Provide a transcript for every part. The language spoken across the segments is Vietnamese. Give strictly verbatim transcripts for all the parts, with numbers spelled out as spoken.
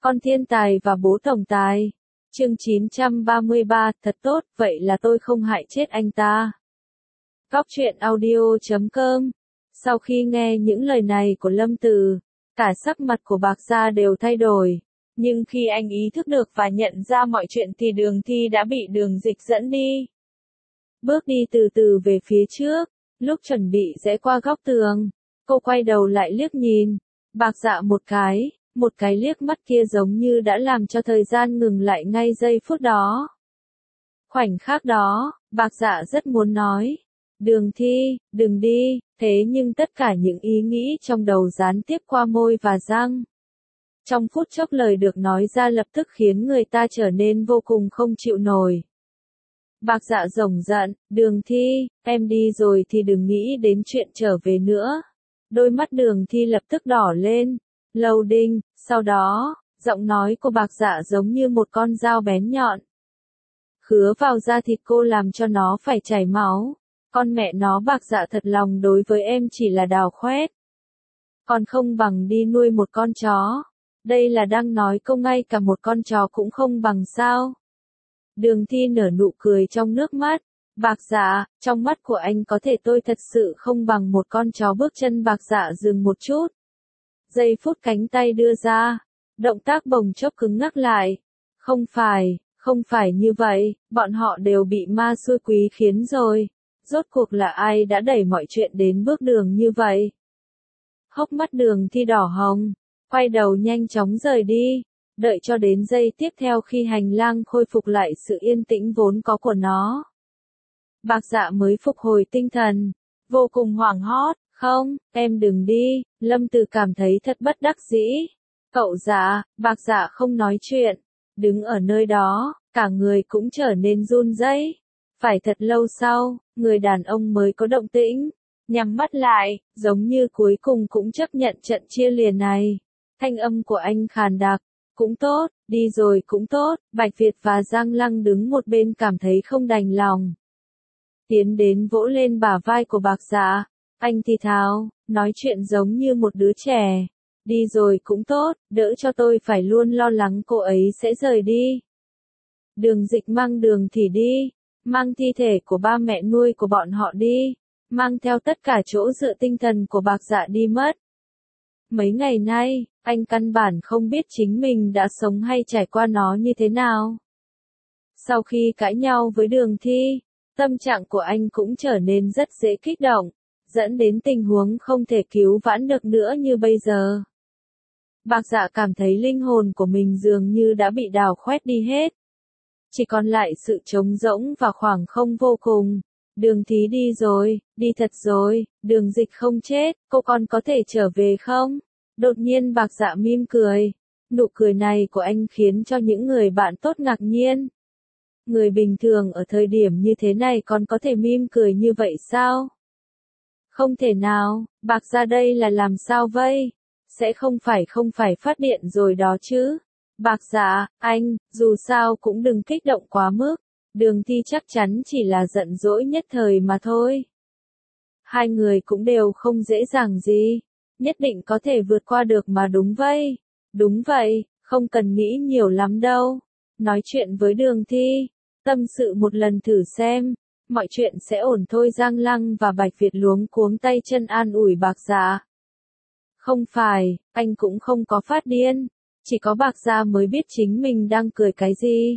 Con thiên tài và bố tổng tài. Chương chín trăm ba mươi ba, thật tốt, vậy là tôi không hại chết anh ta. Góc truyện audio chấm com. Sau khi nghe những lời này của Lâm Từ, cả sắc mặt của Bạc Gia đều thay đổi. Nhưng khi anh ý thức được và nhận ra mọi chuyện thì Đường Thi đã bị Đường Dịch dẫn đi. Bước đi từ từ về phía trước, lúc chuẩn bị rẽ qua góc tường, cô quay đầu lại liếc nhìn Bạc Dạ một cái. Một cái liếc mắt kia giống như đã làm cho thời gian ngừng lại ngay giây phút đó. Khoảnh khắc đó, Bạc Dạ rất muốn nói, Đường Thi, đừng đi, thế nhưng tất cả những ý nghĩ trong đầu gián tiếp qua môi và răng. Trong phút chốc lời được nói ra lập tức khiến người ta trở nên vô cùng không chịu nổi. Bạc Dạ rồng giận, Đường Thi, em đi rồi thì đừng nghĩ đến chuyện trở về nữa. Đôi mắt Đường Thi lập tức đỏ lên. Lâu đinh, sau đó, giọng nói của Bạc Dạ giống như một con dao bén nhọn. Khứa vào da thịt cô làm cho nó phải chảy máu. Con mẹ nó Bạc Dạ thật lòng đối với em chỉ là đào khoét. Còn không bằng đi nuôi một con chó. Đây là đang nói câu ngay cả một con chó cũng không bằng sao. Đường Thi nở nụ cười trong nước mắt. Bạc Dạ, trong mắt của anh có thể tôi thật sự không bằng một con chó. Bước chân Bạc Dạ dừng một chút. Giây phút cánh tay đưa ra, động tác bồng chốc cứng ngắc lại. Không phải, không phải như vậy, bọn họ đều bị ma xui quý khiến rồi. Rốt cuộc là ai đã đẩy mọi chuyện đến bước đường như vậy? Hốc mắt Đường Thi đỏ hồng, quay đầu nhanh chóng rời đi, đợi cho đến giây tiếp theo khi hành lang khôi phục lại sự yên tĩnh vốn có của nó. Bạc Dạ mới phục hồi tinh thần, vô cùng hoảng hốt. Không, em đừng đi, Lâm Từ cảm thấy thật bất đắc dĩ. Cậu Dạ, Bạc Dạ không nói chuyện, đứng ở nơi đó, cả người cũng trở nên run rẩy. Phải thật lâu sau, người đàn ông mới có động tĩnh, nhắm mắt lại, giống như cuối cùng cũng chấp nhận trận chia lìa này. Thanh âm của anh khàn đặc, cũng tốt, đi rồi cũng tốt. Bạch Việt và Giang Lăng đứng một bên cảm thấy không đành lòng. Tiến đến vỗ lên bả vai của Bạc Dạ. Anh thì thào, nói chuyện giống như một đứa trẻ. Đi rồi cũng tốt, đỡ cho tôi phải luôn lo lắng cô ấy sẽ rời đi. Đường Dịch mang Đường Thị đi, mang thi thể của ba mẹ nuôi của bọn họ đi, mang theo tất cả chỗ dựa tinh thần của Bạc Dạ đi mất. Mấy ngày nay, anh căn bản không biết chính mình đã sống hay trải qua nó như thế nào. Sau khi cãi nhau với Đường Thi, tâm trạng của anh cũng trở nên rất dễ kích động, dẫn đến tình huống không thể cứu vãn được nữa như bây giờ. Bạc Dạ cảm thấy linh hồn của mình dường như đã bị đào khoét đi hết. Chỉ còn lại sự trống rỗng và khoảng không vô cùng. Đường Thí đi rồi, đi thật rồi, Đường Dịch không chết, cô còn có thể trở về không? Đột nhiên Bạc Dạ mỉm cười. Nụ cười này của anh khiến cho những người bạn tốt ngạc nhiên. Người bình thường ở thời điểm như thế này còn có thể mỉm cười như vậy sao? Không thể nào, Bạc Gia đây là làm sao vậy? Sẽ không phải không phải phát điện rồi đó chứ? Bạc Dạ, anh, dù sao cũng đừng kích động quá mức. Đường Thi chắc chắn chỉ là giận dỗi nhất thời mà thôi. Hai người cũng đều không dễ dàng gì. Nhất định có thể vượt qua được mà đúng vậy. Đúng vậy, không cần nghĩ nhiều lắm đâu. Nói chuyện với Đường Thi, tâm sự một lần thử xem. Mọi chuyện sẽ ổn thôi. Giang Lăng và Bạch Việt luống cuống tay chân an ủi Bạc Dạ. Không phải, anh cũng không có phát điên. Chỉ có Bạc Dạ mới biết chính mình đang cười cái gì.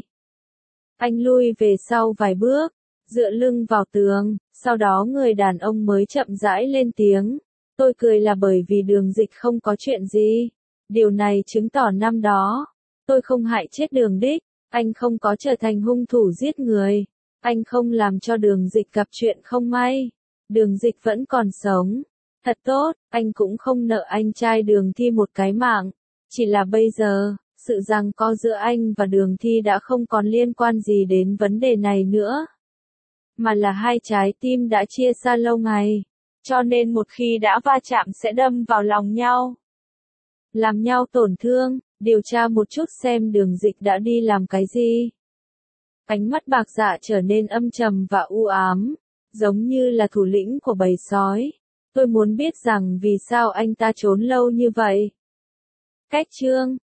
Anh lui về sau vài bước, dựa lưng vào tường, sau đó người đàn ông mới chậm rãi lên tiếng. Tôi cười là bởi vì Đường Dịch không có chuyện gì. Điều này chứng tỏ năm đó, tôi không hại chết Đường Đích, anh không có trở thành hung thủ giết người. Anh không làm cho Đường Dịch gặp chuyện không may. Đường Dịch vẫn còn sống. Thật tốt, anh cũng không nợ anh trai Đường Thi một cái mạng. Chỉ là bây giờ, sự giằng co giữa anh và Đường Thi đã không còn liên quan gì đến vấn đề này nữa. Mà là hai trái tim đã chia xa lâu ngày. Cho nên một khi đã va chạm sẽ đâm vào lòng nhau. Làm nhau tổn thương, điều tra một chút xem Đường Dịch đã đi làm cái gì. Ánh mắt Bạc Dạ trở nên âm trầm và u ám, giống như là thủ lĩnh của bầy sói. Tôi muốn biết rằng vì sao anh ta trốn lâu như vậy. Cách chương